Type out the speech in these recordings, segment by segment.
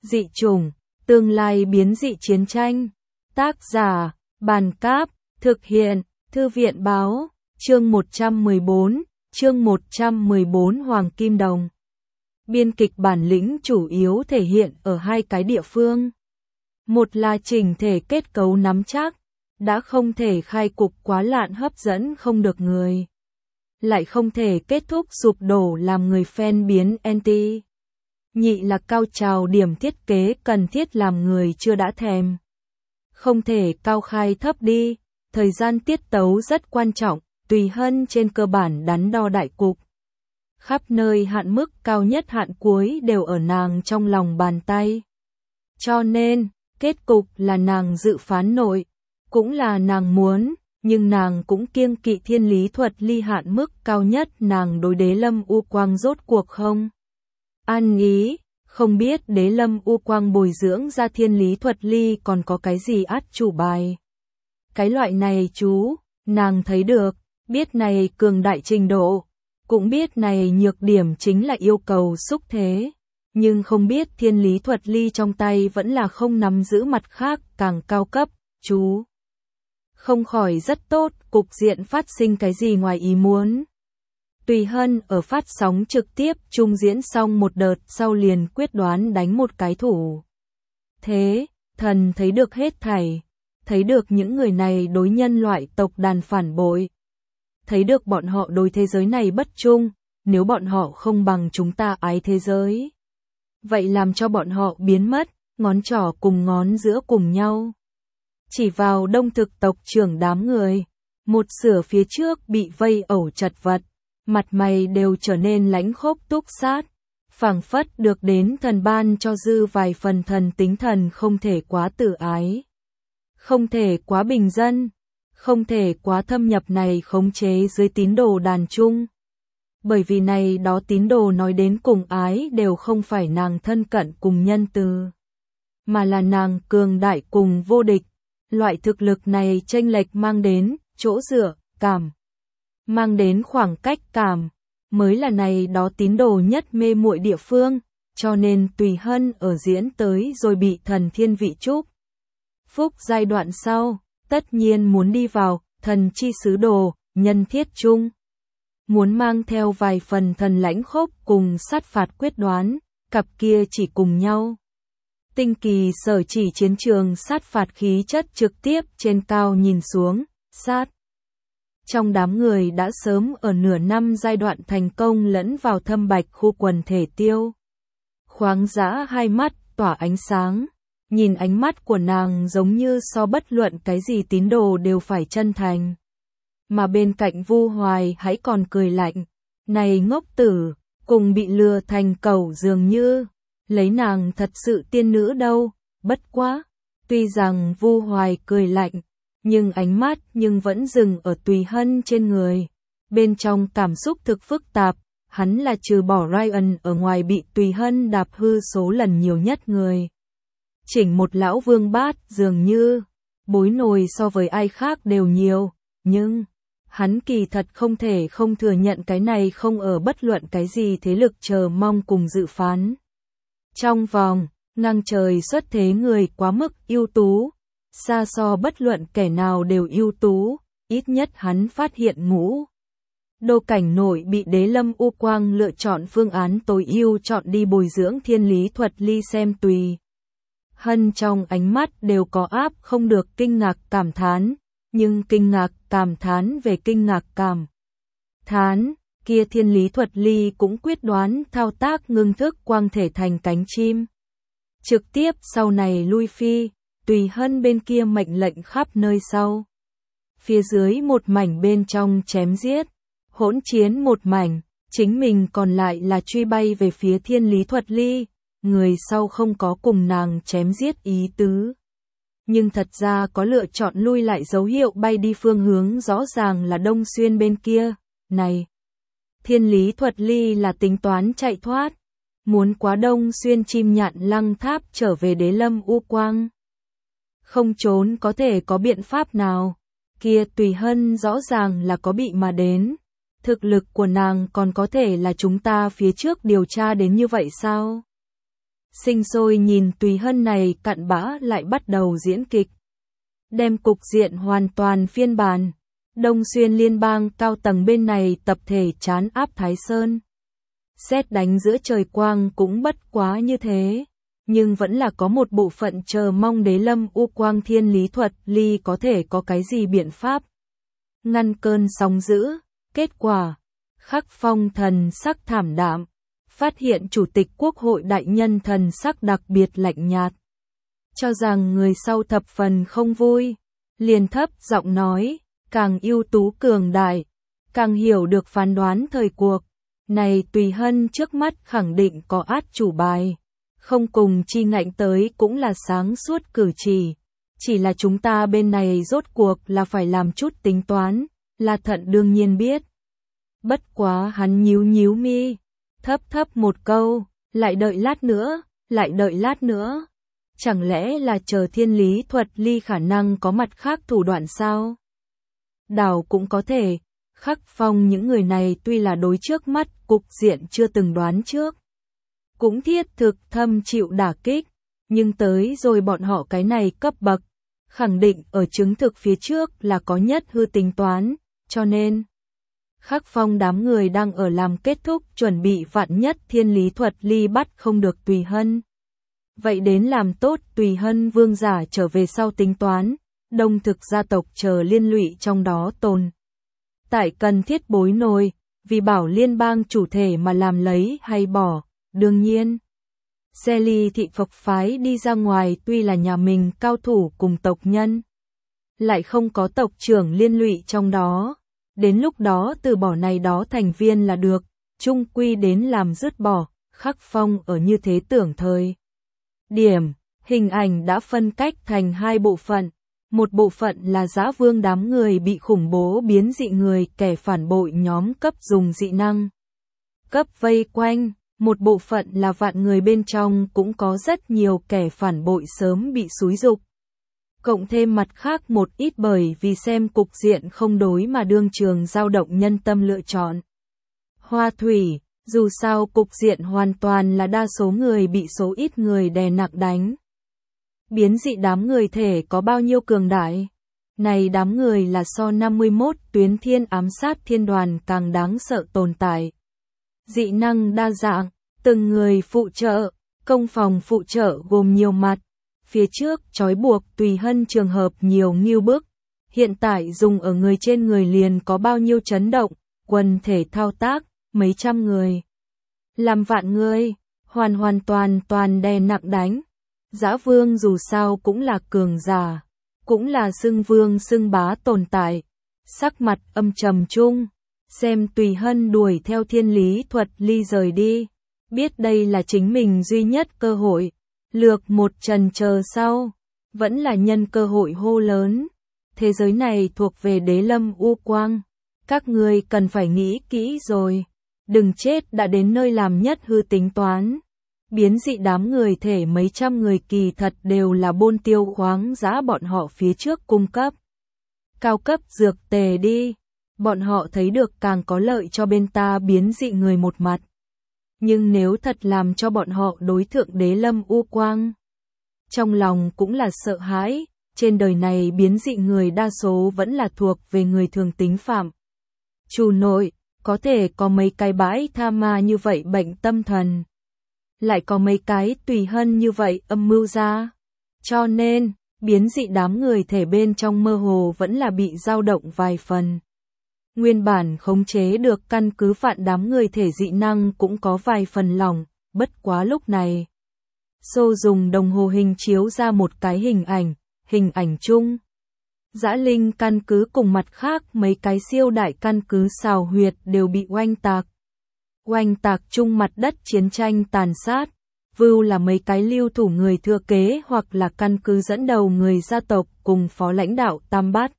Dị chủng, tương lai biến dị chiến tranh. Tác giả, Bàn Cáp, thực hiện, Thư viện Báo, chương 114 Hoàng Kim Đồng. Biên kịch bản lĩnh chủ yếu thể hiện ở hai cái địa phương. Một là chỉnh thể kết cấu nắm chắc, đã không thể khai cục quá lạn hấp dẫn không được người. Lại không thể kết thúc sụp đổ làm người fan biến anti. Nhị là cao trào điểm thiết kế cần thiết làm người chưa đã thèm. Không thể cao khai thấp đi, thời gian tiết tấu rất quan trọng, tùy hân trên cơ bản đắn đo đại cục. Khắp nơi hạn mức cao nhất hạn cuối đều ở nàng trong lòng bàn tay. Cho nên, kết cục là nàng dự phán nội, cũng là nàng muốn, nhưng nàng cũng kiêng kỵ thiên lý thuật ly hạn mức cao nhất nàng đối Đế Lâm U Quang rốt cuộc không ăn ý, không biết Đế Lâm U Quang bồi dưỡng ra thiên lý thuật ly còn có cái gì át chủ bài. Cái loại này chú, nàng thấy được, biết này cường đại trình độ, cũng biết này nhược điểm chính là yêu cầu xúc thế, nhưng không biết thiên lý thuật ly trong tay vẫn là không nắm giữ mặt khác càng cao cấp, chú. Không khỏi rất tốt, cục diện phát sinh cái gì ngoài ý muốn. Tùy hân ở phát sóng trực tiếp trung diễn xong một đợt sau liền quyết đoán đánh một cái thủ. Thế, thần thấy được hết thảy, thấy được những người này đối nhân loại tộc đàn phản bội. Thấy được bọn họ đối thế giới này bất trung, nếu bọn họ không bằng chúng ta ái thế giới. Vậy làm cho bọn họ biến mất, ngón trỏ cùng ngón giữa cùng nhau. Chỉ vào đông thực tộc trưởng đám người, một sửa phía trước bị vây ẩu chật vật, mặt mày đều trở nên lãnh khốc túc sát, phảng phất được đến thần ban cho dư vài phần thần tính thần không thể quá tự ái, không thể quá bình dân, không thể quá thâm nhập này khống chế dưới tín đồ đàn chung. Bởi vì này đó tín đồ nói đến cùng ái đều không phải nàng thân cận cùng nhân từ, mà là nàng cường đại cùng vô địch. Loại thực lực này chênh lệch mang đến chỗ dựa, cảm, mang đến khoảng cách cảm, mới là này đó tín đồ nhất mê muội địa phương, cho nên tùy hân ở diễn tới rồi bị thần thiên vị chúc phúc giai đoạn sau, tất nhiên muốn đi vào thần chi sứ đồ, nhân thiết chung. Muốn mang theo vài phần thần lãnh khốc cùng sát phạt quyết đoán, cặp kia chỉ cùng nhau. Tinh kỳ sở chỉ chiến trường sát phạt khí chất trực tiếp trên cao nhìn xuống, sát. Trong đám người đã sớm ở nửa năm giai đoạn thành công lẫn vào thâm bạch khu quần thể tiêu. Khoáng dã hai mắt tỏa ánh sáng, nhìn ánh mắt của nàng giống như so bất luận cái gì tín đồ đều phải chân thành. Mà bên cạnh Vu Hoài hãy còn cười lạnh, này ngốc tử, cùng bị lừa thành cẩu dường như. Lấy nàng thật sự tiên nữ đâu, bất quá. Tuy rằng Vu Hoài cười lạnh, nhưng ánh mắt nhưng vẫn dừng ở Tùy Hân trên người. Bên trong cảm xúc thực phức tạp, hắn là trừ bỏ Ryan ở ngoài bị Tùy Hân đạp hư số lần nhiều nhất người. Chỉnh một lão vương bát dường như, bối nồi so với ai khác đều nhiều, nhưng hắn kỳ thật không thể không thừa nhận cái này không ở bất luận cái gì thế lực chờ mong cùng dự phán. Trong vòng, ngang trời xuất thế người quá mức ưu tú, xa so bất luận kẻ nào đều ưu tú, ít nhất hắn phát hiện ngũ. Đô cảnh nội bị Đế Lâm U Quang lựa chọn phương án tối ưu chọn đi bồi dưỡng thiên lý thuật ly xem Tùy Hân trong ánh mắt đều có áp không được kinh ngạc cảm thán, nhưng kinh ngạc cảm thán về kinh ngạc cảm thán. Kia thiên lý thuật ly cũng quyết đoán thao tác ngưng thức quang thể thành cánh chim. Trực tiếp sau này lui phi, Tùy Hân bên kia mệnh lệnh khắp nơi sau. Phía dưới một mảnh bên trong chém giết, hỗn chiến một mảnh, chính mình còn lại là truy bay về phía thiên lý thuật ly, người sau không có cùng nàng chém giết ý tứ. Nhưng thật ra có lựa chọn lui lại dấu hiệu bay đi phương hướng rõ ràng là Đông Xuyên bên kia, này. Thiên lý thuật ly là tính toán chạy thoát, muốn quá Đông Xuyên chim nhạn lăng tháp trở về Đế Lâm U Quang. Không trốn có thể có biện pháp nào, kia Tùy Hân rõ ràng là có bị mà đến. Thực lực của nàng còn có thể là chúng ta phía trước điều tra đến như vậy sao? Sinh sôi nhìn Tùy Hân này cặn bã lại bắt đầu diễn kịch. Đem cục diện hoàn toàn phiên bản. Đông Xuyên liên bang cao tầng bên này tập thể trấn áp Thái Sơn. Sét đánh giữa trời quang cũng bất quá như thế. Nhưng vẫn là có một bộ phận chờ mong Đế Lâm U Quang Thiên Lý Thuật Ly có thể có cái gì biện pháp ngăn cơn sóng dữ. Kết quả, Khắc Phong thần sắc thảm đạm, phát hiện Chủ tịch Quốc hội đại nhân thần sắc đặc biệt lạnh nhạt. Cho rằng người sau thập phần không vui, liền thấp giọng nói, càng ưu tú cường đại, càng hiểu được phán đoán thời cuộc. Này Tùy Hân trước mắt khẳng định có át chủ bài, không cùng chi ngạnh tới cũng là sáng suốt cử chỉ là chúng ta bên này rốt cuộc là phải làm chút tính toán, là Thận đương nhiên biết. Bất quá hắn nhíu mi, thấp một câu, lại đợi lát nữa. Chẳng lẽ là chờ Thiên Lý Thuật Ly khả năng có mặt khác thủ đoạn sao? Đảo cũng có thể, Khắc Phong những người này tuy là đối trước mắt cục diện chưa từng đoán trước, cũng thiết thực thâm chịu đả kích, nhưng tới rồi bọn họ cái này cấp bậc, khẳng định ở chứng thực phía trước là có nhất hư tính toán, cho nên Khắc Phong đám người đang ở làm kết thúc chuẩn bị vạn nhất Thiên Lý Thuật Ly bắt không được Tùy Hân. Vậy đến làm tốt Tùy Hân vương giả trở về sau tính toán, Đông Thực gia tộc chờ liên lụy trong đó tồn. Tại cần thiết bối nồi, vì bảo liên bang chủ thể mà làm lấy hay bỏ, đương nhiên. Xe ly thị phộc phái đi ra ngoài tuy là nhà mình cao thủ cùng tộc nhân, lại không có tộc trưởng liên lụy trong đó. Đến lúc đó từ bỏ này đó thành viên là được, chung quy đến làm dứt bỏ. Khắc Phong ở như thế tưởng thời điểm, hình ảnh đã phân cách thành hai bộ phận. Một bộ phận là Dã Vương đám người bị khủng bố biến dị người kẻ phản bội nhóm cấp dùng dị năng cấp vây quanh, một bộ phận là vạn người bên trong cũng có rất nhiều kẻ phản bội sớm bị xúi giục. Cộng thêm mặt khác một ít bởi vì xem cục diện không đối mà đương trường dao động nhân tâm lựa chọn. Hoa Thủy, dù sao cục diện hoàn toàn là đa số người bị số ít người đè nặng đánh. Biến dị đám người thể có bao nhiêu cường đại? Này đám người là so 51 tuyến thiên ám sát thiên đoàn càng đáng sợ tồn tại. Dị năng đa dạng, từng người phụ trợ, công phòng phụ trợ gồm nhiều mặt. Phía trước trói buộc Tùy Hân trường hợp nhiều nghiêu bức. Hiện tại dùng ở người trên người liền có bao nhiêu chấn động, quần thể thao tác, mấy trăm người. Làm vạn người, hoàn toàn đè nặng đánh. Dã Vương dù sao cũng là cường giả, cũng là xưng vương xưng bá tồn tại. Sắc mặt âm trầm chung, xem Tùy Hân đuổi theo Thiên Lý Thuật Ly rời đi. Biết đây là chính mình duy nhất cơ hội. Lược một trần chờ sau, vẫn là nhân cơ hội hô lớn. Thế giới này thuộc về Đế Lâm U Quang. Các ngươi cần phải nghĩ kỹ rồi. Đừng chết đã đến nơi làm nhất hư tính toán. Biến dị đám người thể mấy trăm người kỳ thật đều là bôn tiêu khoáng giá bọn họ phía trước cung cấp. Cao cấp dược tề đi. Bọn họ thấy được càng có lợi cho bên ta biến dị người một mặt. Nhưng nếu thật làm cho bọn họ đối thượng Đế Lâm U Quang, trong lòng cũng là sợ hãi, trên đời này biến dị người đa số vẫn là thuộc về người thường tính phạm. Chủ nội, có thể có mấy cái bãi tha ma như vậy bệnh tâm thần. Lại có mấy cái Tùy Hân như vậy âm mưu ra. Cho nên, biến dị đám người thể bên trong mơ hồ vẫn là bị dao động vài phần. Nguyên bản khống chế được căn cứ phản đám người thể dị năng cũng có vài phần lỏng, bất quá lúc này. Xô dùng đồng hồ hình chiếu ra một cái hình ảnh chung. Dã Linh căn cứ cùng mặt khác mấy cái siêu đại căn cứ xào huyệt đều bị oanh tạc. Oanh tạc chung mặt đất chiến tranh tàn sát. Vưu là mấy cái lưu thủ người thừa kế hoặc là căn cứ dẫn đầu người gia tộc cùng phó lãnh đạo tam bát.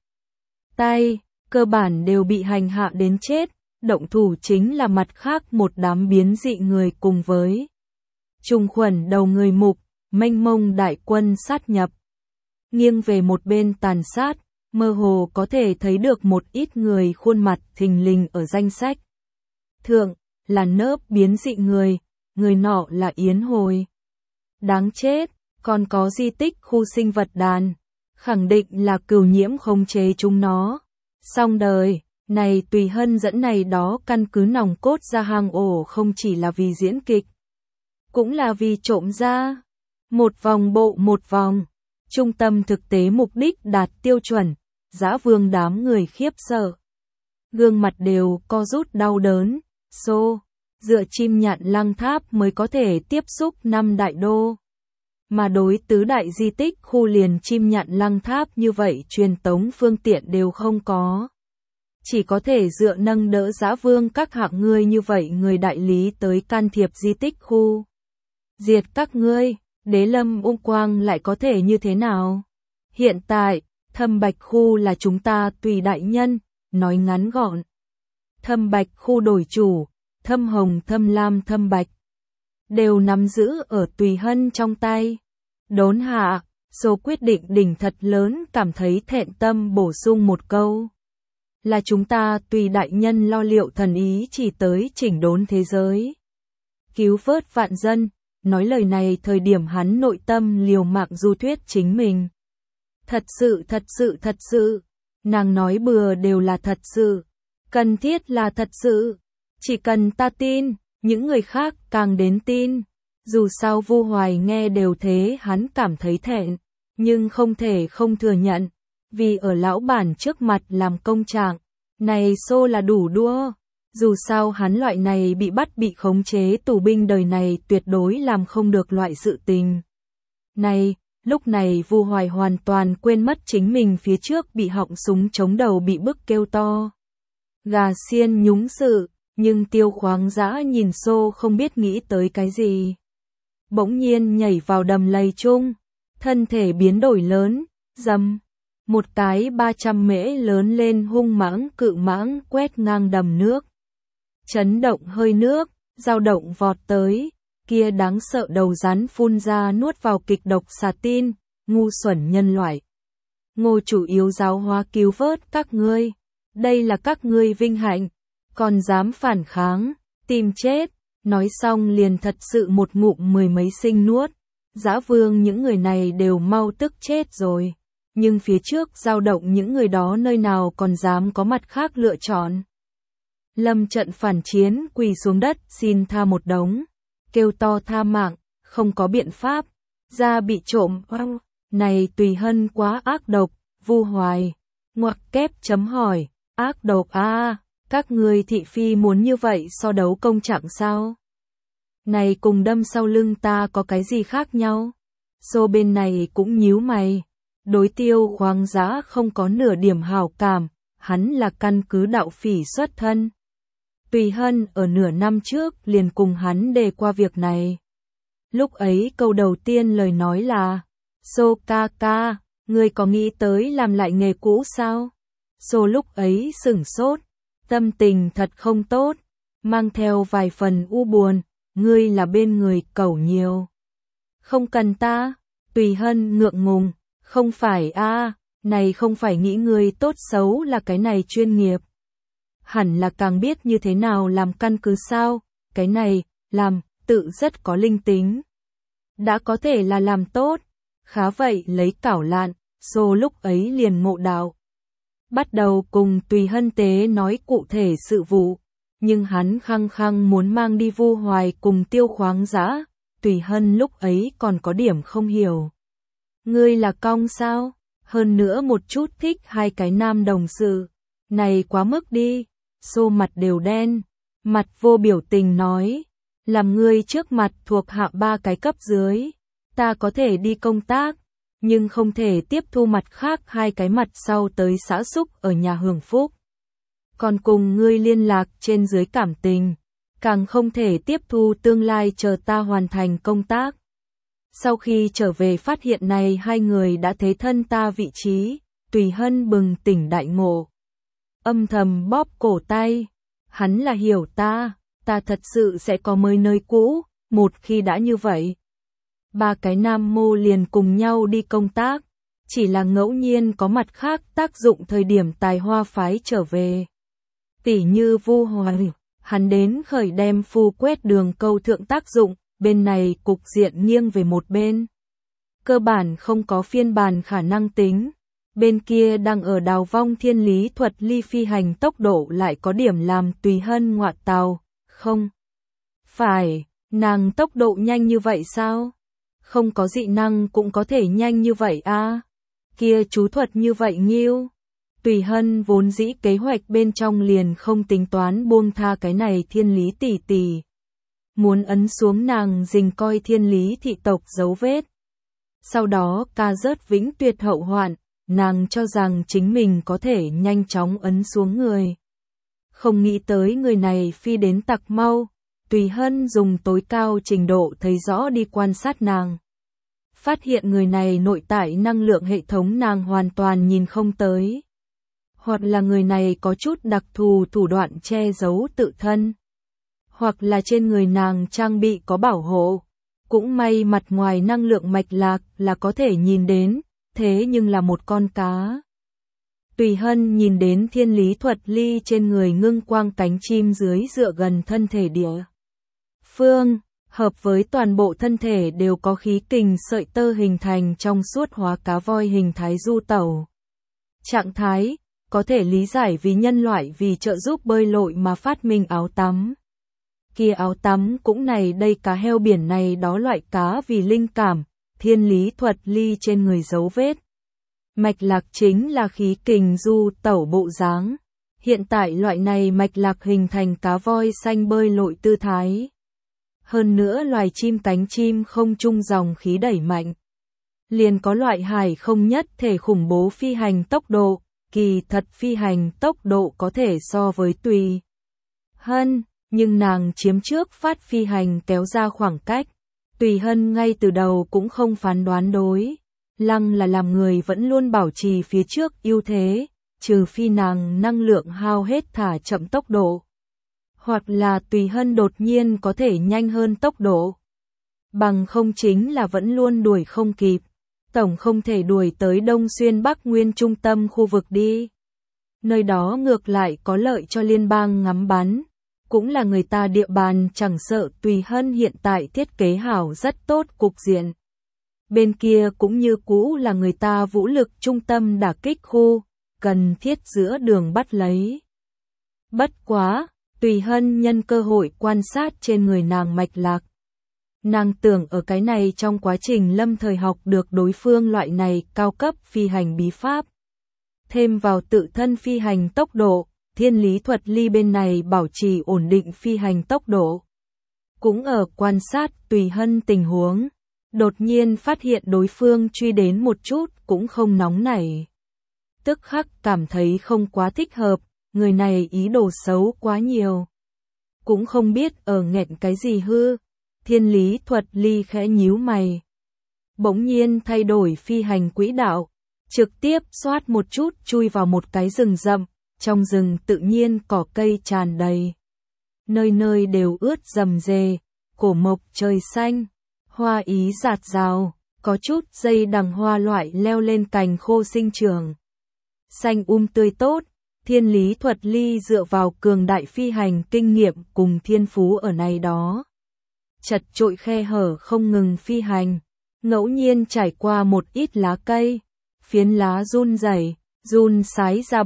Tay, cơ bản đều bị hành hạ đến chết. Động thủ chính là mặt khác một đám biến dị người cùng với trùng khuẩn đầu người mục, mênh mông đại quân sát nhập. Nghiêng về một bên tàn sát, mơ hồ có thể thấy được một ít người khuôn mặt thình lình ở danh sách. Thượng, là nớp biến dị người nọ là Yến Hồi. Đáng chết, còn có di tích khu sinh vật đàn. Khẳng định là Cửu Nhiễm khống chế chúng nó. Xong đời, này Tùy Hân dẫn này đó căn cứ nòng cốt ra hang ổ không chỉ là vì diễn kịch. Cũng là vì trộm ra. Một vòng bộ một vòng. Trung tâm thực tế mục đích đạt tiêu chuẩn. Dã Vương đám người khiếp sợ. Gương mặt đều co rút đau đớn. Dựa Chim Nhạn Lăng Tháp mới có thể tiếp xúc 5 đại đô. Mà đối tứ đại di tích khu liền Chim Nhạn Lăng Tháp như vậy truyền tống phương tiện đều không có. Chỉ có thể dựa nâng đỡ Dã Vương các hạng ngươi như vậy người đại lý tới can thiệp di tích khu. Diệt các ngươi, Đế Lâm Ung Quang lại có thể như thế nào? Hiện tại, Thâm Bạch khu là chúng ta tùy đại nhân, nói ngắn gọn. Thâm Bạch khu đổi chủ, Thâm Hồng, Thâm Lam, Thâm Bạch đều nắm giữ ở Tùy Hân trong tay. Đốn hạ, số quyết định đỉnh thật lớn cảm thấy thẹn tâm bổ sung một câu. Là chúng ta tùy đại nhân lo liệu thần ý chỉ tới chỉnh đốn thế giới. Cứu vớt vạn dân, nói lời này thời điểm hắn nội tâm liều mạng du thuyết chính mình. Thật sự, nàng nói bừa đều là thật sự, cần thiết là thật sự. Chỉ cần ta tin, những người khác càng đến tin. Dù sao Vu Hoài nghe đều thế hắn cảm thấy thẹn, nhưng không thể không thừa nhận, vì ở lão bản trước mặt làm công trạng, này là đủ đua. Dù sao hắn loại này bị bắt bị khống chế tù binh đời này tuyệt đối làm không được loại sự tình. Này, lúc này Vu Hoài hoàn toàn quên mất chính mình phía trước bị họng súng chống đầu bị bức kêu to. Gà xiên nhúng sự, nhưng Tiêu Khoáng Dã nhìn không biết nghĩ tới cái gì. Bỗng nhiên nhảy vào đầm lầy chung, thân thể biến đổi lớn, dầm. Một cái 300 mễ lớn lên hung mãng cự mãng quét ngang đầm nước. Chấn động hơi nước, dao động vọt tới, kia đáng sợ đầu rắn phun ra nuốt vào kịch độc xà tin, ngu xuẩn nhân loại. Ngô chủ yếu giáo hóa cứu vớt các ngươi, đây là các ngươi vinh hạnh, còn dám phản kháng, tìm chết. Nói xong liền thật sự một ngụm mười mấy sinh nuốt. Dã Vương những người này đều mau tức chết rồi. Nhưng phía trước dao động những người đó nơi nào còn dám có mặt khác lựa chọn. Lâm trận phản chiến quỳ xuống đất xin tha một đống. Kêu to tha mạng, không có biện pháp. Da bị trộm, này Tùy Hân quá ác độc, Vu Hoài. Ngoặc kép chấm hỏi, ác độc các ngươi thị phi muốn như vậy so đấu công trạng sao? Này cùng đâm sau lưng ta có cái gì khác nhau? Bên này cũng nhíu mày. Đối Tiêu Khoáng Dã không có nửa điểm hảo cảm, hắn là căn cứ đạo phỉ xuất thân. Tùy Hân ở nửa năm trước liền cùng hắn đề qua việc này. Lúc ấy câu đầu tiên lời nói là, ca, ngươi có nghĩ tới làm lại nghề cũ sao? Lúc ấy sửng sốt. Tâm tình thật không tốt, mang theo vài phần u buồn, ngươi là bên người cẩu nhiều. Không cần ta, Tùy Hân ngượng ngùng, không phải này không phải nghĩ ngươi tốt xấu là cái này chuyên nghiệp. Hẳn là càng biết như thế nào làm căn cứ sao, cái này, làm, tự rất có linh tính. Đã có thể là làm tốt, khá vậy lấy cảo lạn, lúc ấy liền ngộ đạo. Bắt đầu cùng Tùy Hân tế nói cụ thể sự vụ, nhưng hắn khăng khăng muốn mang đi Vu Hoài cùng Tiêu Khoáng Dã, Tùy Hân lúc ấy còn có điểm không hiểu. Ngươi là cong sao? Hơn nữa một chút thích hai cái nam đồng sự, này quá mức đi. Mặt đều đen, mặt vô biểu tình nói, làm ngươi trước mặt thuộc hạ 3 cái cấp dưới, ta có thể đi công tác. Nhưng không thể tiếp thu mặt khác 2 cái mặt sau tới xã xúc ở nhà hưởng phúc. Còn cùng ngươi liên lạc trên dưới cảm tình, càng không thể tiếp thu tương lai chờ ta hoàn thành công tác. Sau khi trở về phát hiện này 2 người đã thế thân ta vị trí, Tùy Hân bừng tỉnh đại ngộ. Âm thầm bóp cổ tay, hắn là hiểu ta thật sự sẽ có mới nơi cũ, một khi đã như vậy. 3 cái nam mô liền cùng nhau đi công tác, chỉ là ngẫu nhiên có mặt khác tác dụng thời điểm tài hoa phái trở về. Tỉ như Vu Hoài, hắn đến khởi đem phu quét đường câu thượng tác dụng, bên này cục diện nghiêng về một bên. Cơ bản không có phiên bản khả năng tính. Bên kia đang ở đào vong Thiên Lý Thuật Ly phi hành tốc độ lại có điểm làm Tùy Hân ngoạ tào, không. Phải, nàng tốc độ nhanh như vậy sao? Không có dị năng cũng có thể nhanh như vậy à? Kia chú thuật như vậy nghiêu. Tùy Hân vốn dĩ kế hoạch bên trong liền không tính toán buông tha cái này Thiên Lý tỷ tỷ. Muốn ấn xuống nàng dình coi Thiên Lý thị tộc dấu vết. Sau đó ca rớt vĩnh tuyệt hậu hoạn, nàng cho rằng chính mình có thể nhanh chóng ấn xuống người. Không nghĩ tới người này phi đến tặc mau, Tùy Hân dùng tối cao trình độ thấy rõ đi quan sát nàng. Phát hiện người này nội tại năng lượng hệ thống nàng hoàn toàn nhìn không tới. Hoặc là người này có chút đặc thù thủ đoạn che giấu tự thân. Hoặc là trên người nàng trang bị có bảo hộ. Cũng may mặt ngoài năng lượng mạch lạc là có thể nhìn đến, thế nhưng là một con cá. Tùy Hân nhìn đến Thiên Lý Thuật Ly trên người ngưng quang cánh chim dưới dựa gần thân thể địa phương, hợp với toàn bộ thân thể đều có khí kình sợi tơ hình thành trong suốt hóa cá voi hình thái du tẩu. Trạng thái, có thể lý giải vì nhân loại vì trợ giúp bơi lội mà phát minh áo tắm. Kia áo tắm cũng này đây cá heo biển này đó loại cá vì linh cảm, Thiên Lý Thuật Ly trên người dấu vết. Mạch lạc chính là khí kình du tẩu bộ dáng. Hiện tại loại này mạch lạc hình thành cá voi xanh bơi lội tư thái. Hơn nữa loài chim cánh chim không trung dòng khí đẩy mạnh. Liền có loại hải không nhất thể khủng bố phi hành tốc độ, kỳ thật phi hành tốc độ có thể so với Tùy Hân, nhưng nàng chiếm trước phát phi hành kéo ra khoảng cách. Tùy Hân ngay từ đầu cũng không phán đoán đối. Lăng là làm người vẫn luôn bảo trì phía trước ưu thế, trừ phi nàng năng lượng hao hết thả chậm tốc độ. Hoặc là Tùy Hân đột nhiên có thể nhanh hơn tốc độ. Bằng không chính là vẫn luôn đuổi không kịp. Tổng không thể đuổi tới Đông Xuyên Bắc Nguyên trung tâm khu vực đi. Nơi đó ngược lại có lợi cho liên bang ngắm bắn. Cũng là người ta địa bàn chẳng sợ Tùy Hân hiện tại thiết kế hảo rất tốt cục diện. Bên kia cũng như cũ là người ta vũ lực trung tâm đả kích khu, cần thiết giữa đường bắt lấy. Bất quá, Tùy Hân nhân cơ hội quan sát trên người nàng mạch lạc. Nàng tưởng ở cái này trong quá trình lâm thời học được đối phương loại này cao cấp phi hành bí pháp. Thêm vào tự thân phi hành tốc độ, Thiên Lý Thuật Ly bên này bảo trì ổn định phi hành tốc độ. Cũng ở quan sát Tùy Hân tình huống. Đột nhiên phát hiện đối phương truy đến một chút cũng không nóng nảy. Tức khắc cảm thấy không quá thích hợp, người này ý đồ xấu quá nhiều. Cũng không biết ở nghẹn cái gì hư. Thiên Lý Thuật Ly khẽ nhíu mày. Bỗng nhiên thay đổi phi hành quỹ đạo, trực tiếp xoát một chút chui vào một cái rừng rậm, trong rừng tự nhiên cỏ cây tràn đầy. Nơi nơi đều ướt rầm rề, cổ mộc trời xanh. Hoa ý rạt rào, có chút dây đằng hoa loại leo lên cành khô sinh trưởng. Xanh tươi tốt, Thiên Lý Thuật Ly dựa vào cường đại phi hành kinh nghiệm cùng thiên phú ở này đó. Chật trội khe hở không ngừng phi hành, ngẫu nhiên trải qua một ít lá cây, phiến lá run rẩy, run sái ra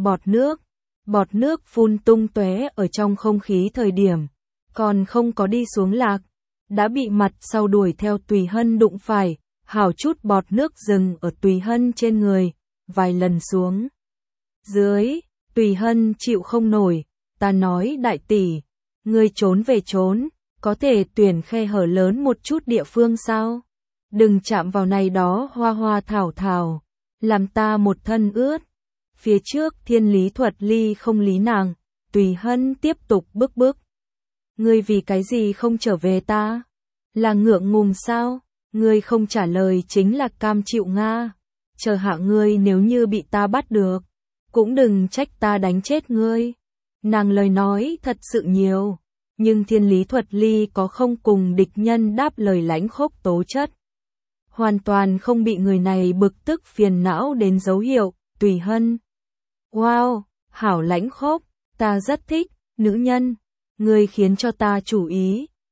bọt nước phun tung tóe ở trong không khí thời điểm, còn không có đi xuống lạc. Đã bị mặt sau đuổi theo Tùy Hân đụng phải, hảo chút bọt nước dừng ở Tùy Hân trên người, vài lần xuống. Dưới, Tùy Hân chịu không nổi, ta nói đại tỷ, ngươi trốn về trốn, có thể tuyển khe hở lớn một chút địa phương sao? Đừng chạm vào này đó hoa hoa thảo thảo, làm ta một thân ướt. Phía trước Thiên Lý Thuật Ly không lý nàng, Tùy Hân tiếp tục bức. Ngươi vì cái gì không trở về ta? Là ngượng ngùng sao? Ngươi không trả lời chính là cam chịu Nga. Chờ hạ ngươi nếu như bị ta bắt được, cũng đừng trách ta đánh chết ngươi. Nàng lời nói thật sự nhiều, nhưng Thiên Lý Thuật Ly có không cùng địch nhân đáp lời lãnh khốc tố chất. Hoàn toàn không bị người này bực tức phiền não đến dấu hiệu, Tùy Hân. Wow, hảo lãnh khốc, ta rất thích, nữ nhân. Ngươi khiến cho ta chú ý,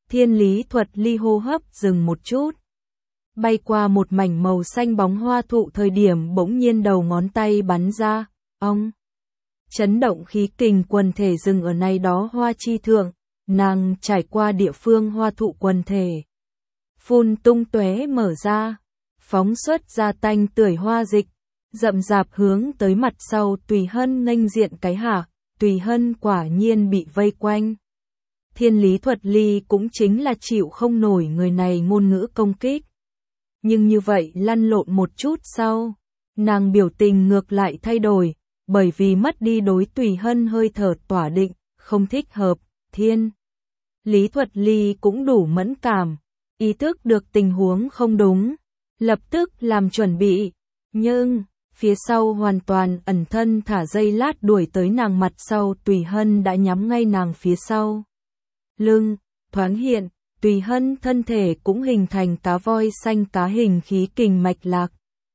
Thiên Lý Thuật Ly hô hấp dừng một chút. Bay qua một mảnh màu xanh bóng hoa thụ thời điểm bỗng nhiên đầu ngón tay bắn ra, ong. Chấn động khí kình quần thể dừng ở này đó hoa chi thượng, nàng trải qua địa phương hoa thụ quần thể. Phun tung tóe mở ra, phóng xuất ra tanh tưởi hoa dịch, rậm rạp hướng tới mặt sau Tùy Hân nghênh diện cái hả, Tùy Hân quả nhiên bị vây quanh. Thiên Lý Thuật Ly cũng chính là chịu không nổi người này ngôn ngữ công kích. Nhưng như vậy lăn lộn một chút sau, nàng biểu tình ngược lại thay đổi, bởi vì mất đi đối Tùy Hân hơi thở tỏa định, không thích hợp, Thiên Lý Thuật Ly cũng đủ mẫn cảm, ý thức được tình huống không đúng, lập tức làm chuẩn bị, nhưng phía sau hoàn toàn ẩn thân thả dây lát đuổi tới nàng mặt sau Tùy Hân đã nhắm ngay nàng phía sau. Lưng, thoáng hiện, Tùy Hân thân thể cũng hình thành cá voi xanh cá hình khí kình mạch lạc.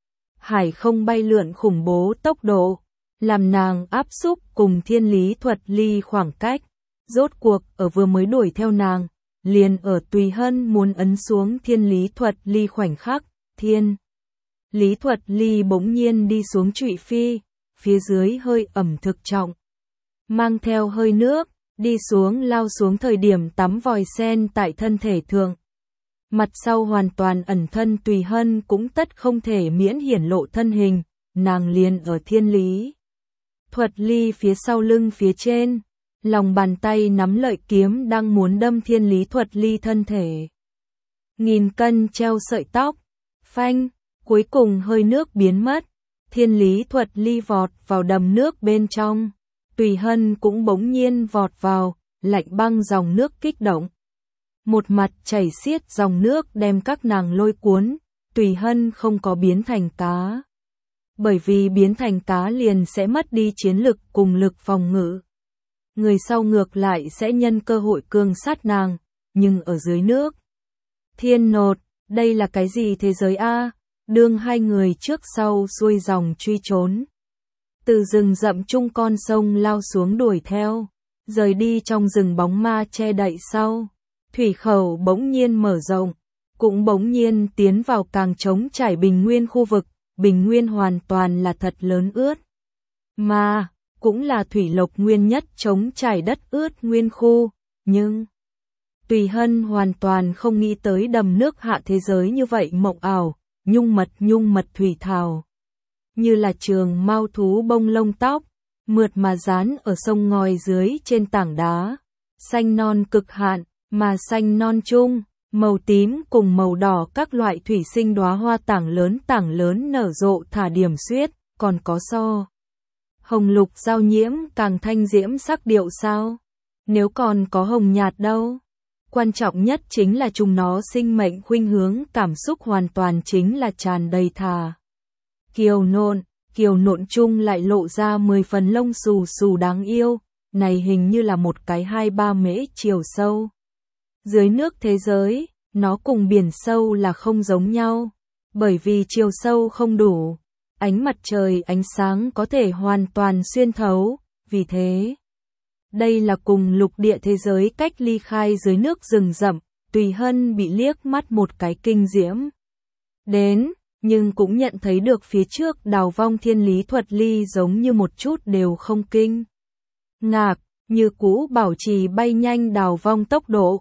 Hải không bay lượn khủng bố tốc độ, làm nàng áp xúc cùng Thiên Lý Thuật Ly khoảng cách. Rốt cuộc ở vừa mới đuổi theo nàng, liền ở Tùy Hân muốn ấn xuống Thiên Lý Thuật Ly khoảnh khắc, Thiên Lý Thuật Ly bỗng nhiên đi xuống trụy phi, phía dưới hơi ẩm thực trọng. Mang theo hơi nước, đi xuống lao xuống thời điểm tắm vòi sen tại thân thể thượng. Mặt sau hoàn toàn ẩn thân Tùy Hân cũng tất không thể miễn hiển lộ thân hình, nàng liền ở Thiên Lý Thuật Ly phía sau lưng phía trên, lòng bàn tay nắm lợi kiếm đang muốn đâm Thiên Lý Thuật Ly thân thể. Nghìn cân treo sợi tóc, phanh, cuối cùng hơi nước biến mất, Thiên Lý Thuật Ly vọt vào đầm nước bên trong. Tùy Hân cũng bỗng nhiên vọt vào, lạnh băng dòng nước kích động. Một mặt chảy xiết dòng nước đem các nàng lôi cuốn, Tùy Hân không có biến thành cá. Bởi vì biến thành cá liền sẽ mất đi chiến lực cùng lực phòng ngự. Người sau ngược lại sẽ nhân cơ hội cương sát nàng, nhưng ở dưới nước. Thiên nột, đây là cái gì thế giới a? Đương hai người trước sau xuôi dòng truy trốn. Từ rừng rậm chung con sông lao xuống đuổi theo, rời đi trong rừng bóng ma che đậy sau. Thủy khẩu bỗng nhiên mở rộng, cũng bỗng nhiên tiến vào càng trống trải bình nguyên khu vực, bình nguyên hoàn toàn là thật lớn ướt. Mà, cũng là thủy lộc nguyên nhất trống trải đất ướt nguyên khu, nhưng Tùy Hân hoàn toàn không nghĩ tới đầm nước hạ thế giới như vậy mộng ảo, nhung mật thủy thảo. Như là trường mao thú bông lông tóc, mượt mà dán ở sông ngòi dưới trên tảng đá, xanh non cực hạn, mà xanh non chung, màu tím cùng màu đỏ các loại thủy sinh đóa hoa tảng lớn nở rộ thả điểm xuyết, còn có so. Hồng lục giao nhiễm càng thanh diễm sắc điệu sao? Nếu còn có hồng nhạt đâu? Quan trọng nhất chính là chúng nó sinh mệnh khuynh hướng cảm xúc hoàn toàn chính là tràn đầy thà. Kiều nộn chung lại lộ ra 10 phần lông xù xù đáng yêu, này hình như là một cái 2-3 mễ chiều sâu. Dưới nước thế giới, nó cùng biển sâu là không giống nhau, bởi vì chiều sâu không đủ, ánh mặt trời ánh sáng có thể hoàn toàn xuyên thấu, vì thế đây là cùng lục địa thế giới cách ly khai dưới nước rừng rậm, Tùy Hân bị liếc mắt một cái kinh diễm. Đến, nhưng cũng nhận thấy được phía trước đào vong Thiên Lý Thuật Ly giống như một chút đều không kinh ngạc, như cũ bảo trì bay nhanh đào vong tốc độ,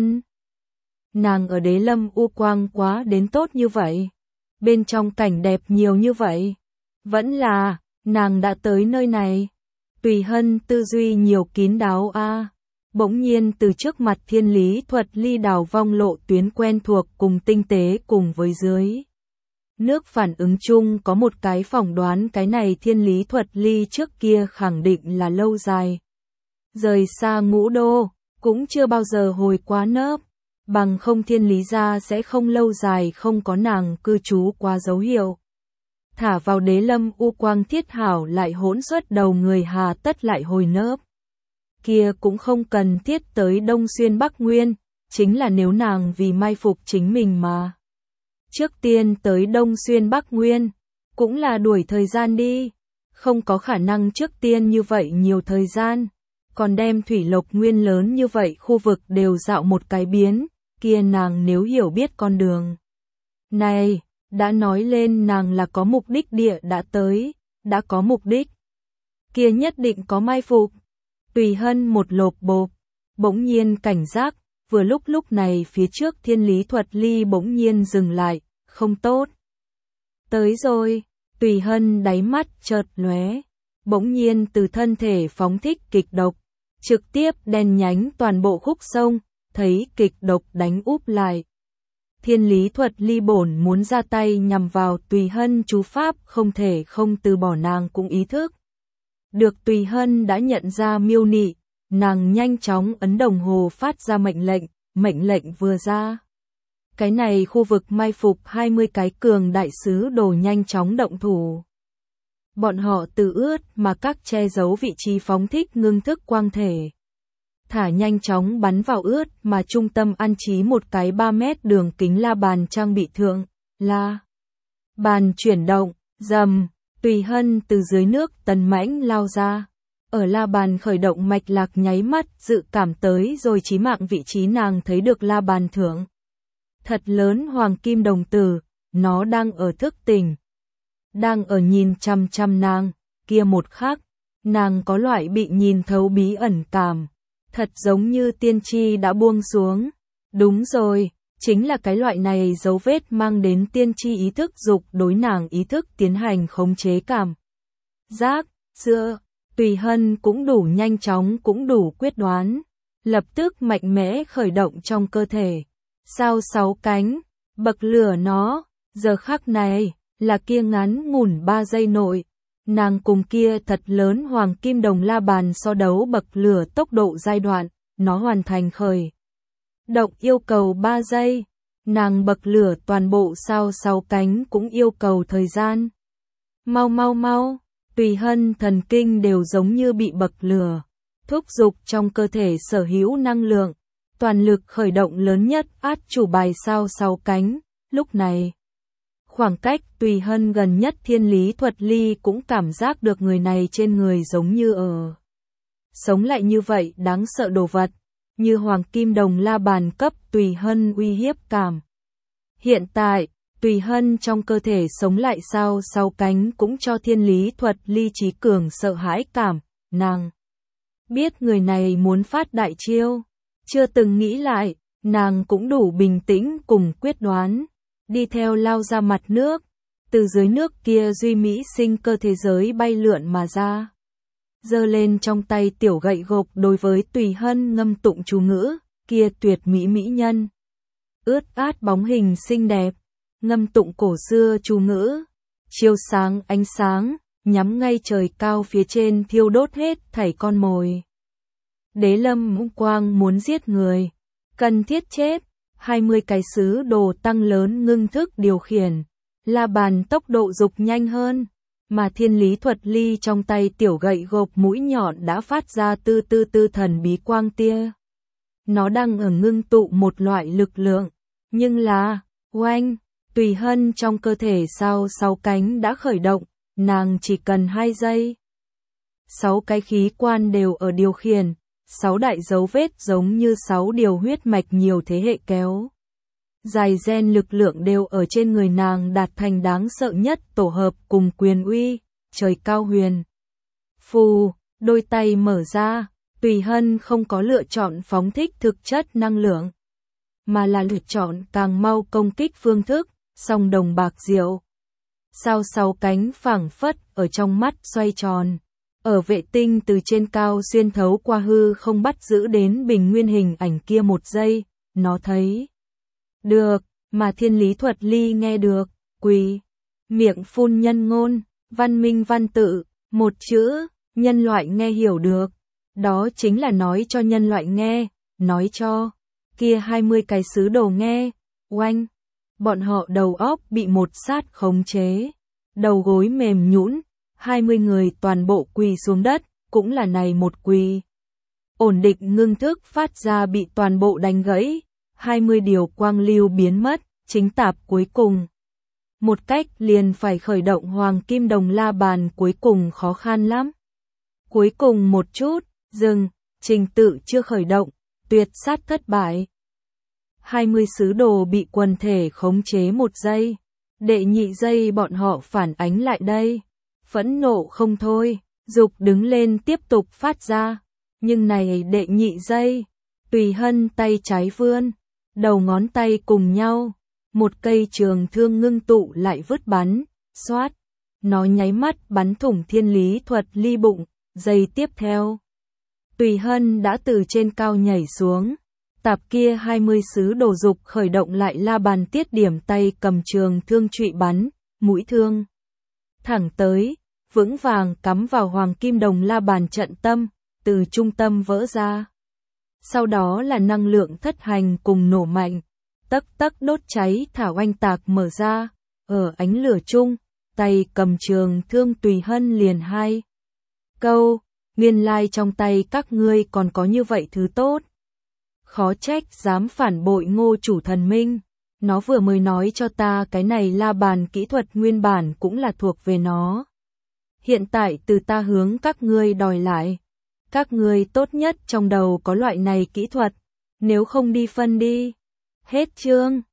nàng ở Đế Lâm U Quang quá đến tốt như vậy, bên trong cảnh đẹp nhiều như vậy, vẫn là, nàng đã tới nơi này. Tùy Hân tư duy nhiều kín đáo a. Bỗng nhiên từ trước mặt Thiên Lý Thuật Ly đào vong lộ tuyến quen thuộc cùng tinh tế cùng với dưới nước phản ứng chung có một cái phỏng đoán, cái này Thiên Lý Thuật Ly trước kia khẳng định là lâu dài rời xa Ngũ Đô, cũng chưa bao giờ hồi quá nớp, bằng không Thiên Lý gia sẽ không lâu dài không có nàng cư trú qua dấu hiệu. Thả vào Đế Lâm U Quang thiết hảo lại hỗn xuất đầu người hà tất lại hồi nớp. Kia cũng không cần thiết tới Đông Xuyên Bắc Nguyên, chính là nếu nàng vì mai phục chính mình mà. Trước tiên tới Đông Xuyên Bắc Nguyên, cũng là đuổi thời gian đi, không có khả năng trước tiên như vậy nhiều thời gian. còn đem thủy lộc nguyên lớn như vậy khu vực đều dạo một cái biến, kia nàng nếu hiểu biết con đường này, đã nói lên nàng là có mục đích địa đã tới, đã có mục đích. Kia nhất định có mai phục. Tùy Hân một lộp bộp, bỗng nhiên cảnh giác, vừa lúc này phía trước Thiên Lý Thuật Ly bỗng nhiên dừng lại, không tốt. Tới rồi, Tùy Hân đáy mắt chợt lóe, bỗng nhiên từ thân thể phóng thích kịch độc, trực tiếp đen nhánh toàn bộ khúc sông, thấy kịch độc đánh úp lại. Thiên Lý Thuật Ly bổn muốn ra tay nhằm vào Tùy Hân chú pháp không thể không từ bỏ nàng cũng ý thức. Được Tùy Hân đã nhận ra miêu nị, nàng nhanh chóng ấn đồng hồ phát ra mệnh lệnh vừa ra. Cái này khu vực mai phục 20 cái cường đại sứ đồ nhanh chóng động thủ. Bọn họ từ ướt mà các che giấu vị trí phóng thích ngưng thức quang thể. Thả nhanh chóng bắn vào ướt mà trung tâm an trí một cái 3 mét đường kính la bàn trang bị thượng, la bàn chuyển động, rầm, Tùy Hân từ dưới nước tấn mãnh lao ra. Ở la bàn khởi động mạch lạc nháy mắt dự cảm tới rồi chí mạng vị trí nàng thấy được la bàn thượng. Thật lớn hoàng kim đồng tử, nó đang ở thức tỉnh. Đang ở nhìn chăm chăm nàng, kia một khắc, nàng có loại bị nhìn thấu bí ẩn cảm. Thật giống như tiên tri đã buông xuống. Đúng rồi, chính là cái loại này dấu vết mang đến tiên tri ý thức dục đối nàng ý thức tiến hành khống chế cảm. Giác, giữa, Tùy Hân cũng đủ nhanh chóng cũng đủ quyết đoán. Lập tức mạnh mẽ khởi động trong cơ thể. Sao 6 cánh, bậc lửa nó, giờ khắc này, là kia ngắn ngủn 3 giây nội. Nàng cùng kia thật lớn hoàng kim đồng la bàn so đấu bậc lửa tốc độ giai đoạn, nó hoàn thành khởi động yêu cầu 3 giây. Nàng bậc lửa toàn bộ sao 6 cánh cũng yêu cầu thời gian. Mau, Tùy Hân thần kinh đều giống như bị bậc lửa, thúc giục trong cơ thể sở hữu năng lượng, toàn lực khởi động lớn nhất át chủ bài sao 6 cánh, lúc này. Khoảng cách Tùy Hân gần nhất Thiên Lý Thuật Ly cũng cảm giác được người này trên người giống như ở. Sống lại như vậy đáng sợ đồ vật, như hoàng kim đồng la bàn cấp Tùy Hân uy hiếp cảm. Hiện tại, Tùy Hân trong cơ thể sống lại sao 6 cánh cũng cho Thiên Lý Thuật Ly trí cường sợ hãi cảm, nàng biết người này muốn phát đại chiêu, chưa từng nghĩ lại, nàng cũng đủ bình tĩnh cùng quyết đoán. Đi theo lao ra mặt nước, từ dưới nước kia duy mỹ sinh cơ thế giới bay lượn mà ra. Giơ lên trong tay tiểu gậy gộc đối với Tùy Hân ngâm tụng chú ngữ, kia tuyệt mỹ mỹ nhân. Ướt át bóng hình xinh đẹp, ngâm tụng cổ xưa chú ngữ, chiếu sáng ánh sáng, nhắm ngay trời cao phía trên thiêu đốt hết thảy con mồi. Đế lâm mũ quang muốn giết người, cần thiết chết. 20 cái sứ đồ tăng lớn ngưng thức điều khiển, la bàn tốc độ dục nhanh hơn, mà Thiên Lý Thuật Ly trong tay tiểu gậy gộc mũi nhọn đã phát ra tư thần bí quang tia. Nó đang ở ngưng tụ một loại lực lượng, nhưng là, oanh, Tùy Hân trong cơ thể sao 6 cánh đã khởi động, nàng chỉ cần 2 giây. 6 cái khí quan đều ở điều khiển. 6 đại dấu vết giống như 6 điều huyết mạch nhiều thế hệ kéo. Dài gen lực lượng đều ở trên người nàng đạt thành đáng sợ nhất tổ hợp cùng quyền uy, trời cao huyền. Phù, đôi tay mở ra, Tùy Hân không có lựa chọn phóng thích thực chất năng lượng, mà là lựa chọn càng mau công kích phương thức, song đồng bạc diệu. Sao 6 cánh phảng phất ở trong mắt xoay tròn. Ở vệ tinh từ trên cao xuyên thấu qua hư không bắt giữ đến bình nguyên hình ảnh kia 1 giây, nó thấy được, mà Thiên Lý Thuật Ly nghe được, quỳ, miệng phun nhân ngôn, văn minh văn tự, một chữ, nhân loại nghe hiểu được, đó chính là nói cho nhân loại nghe, nói cho kia 20 cái sứ đồ nghe, oanh, bọn họ đầu óc bị một sát khống chế, đầu gối mềm nhũn. 20 người toàn bộ quỳ xuống đất, cũng là này một quỳ. Ổn định ngưng thức phát ra bị toàn bộ đánh gãy, 20 điều quang lưu biến mất, chính tạp cuối cùng. Một cách liền phải khởi động hoàng kim đồng la bàn cuối cùng khó khăn lắm. Cuối cùng một chút, dừng, trình tự chưa khởi động, tuyệt sát thất bại. 20 sứ đồ bị quần thể khống chế 1 giây. Đệ nhị giây bọn họ phản ánh lại đây. Phẫn nộ không thôi, dục đứng lên tiếp tục phát ra. Nhưng này đệ nhị giây, Tùy Hân tay trái vươn, đầu ngón tay cùng nhau. Một cây trường thương ngưng tụ lại vứt bắn, xoát. Nó nháy mắt bắn thủng thiên lý thuật ly bụng, giây tiếp theo. Tùy Hân đã từ trên cao nhảy xuống. Tạp kia 20 sứ đồ dục khởi động lại la bàn tiết điểm tay cầm trường thương trụy bắn, mũi thương. Thẳng tới, vững vàng cắm vào hoàng kim đồng la bàn trận tâm, từ trung tâm vỡ ra. Sau đó là năng lượng thất hành cùng nổ mạnh, tấc tấc đốt cháy thảo oanh tạc mở ra, ở ánh lửa chung, tay cầm trường thương Tùy Hân liền 2 câu, nguyên lai trong tay các ngươi còn có như vậy thứ tốt. Khó trách dám phản bội Ngô chủ thần minh, nó vừa mới nói cho ta cái này la bàn kỹ thuật nguyên bản cũng là thuộc về nó. Hiện tại từ ta hướng các ngươi đòi lại. Các ngươi tốt nhất trong đầu có loại này kỹ thuật, nếu không đi phân đi. Hết chương.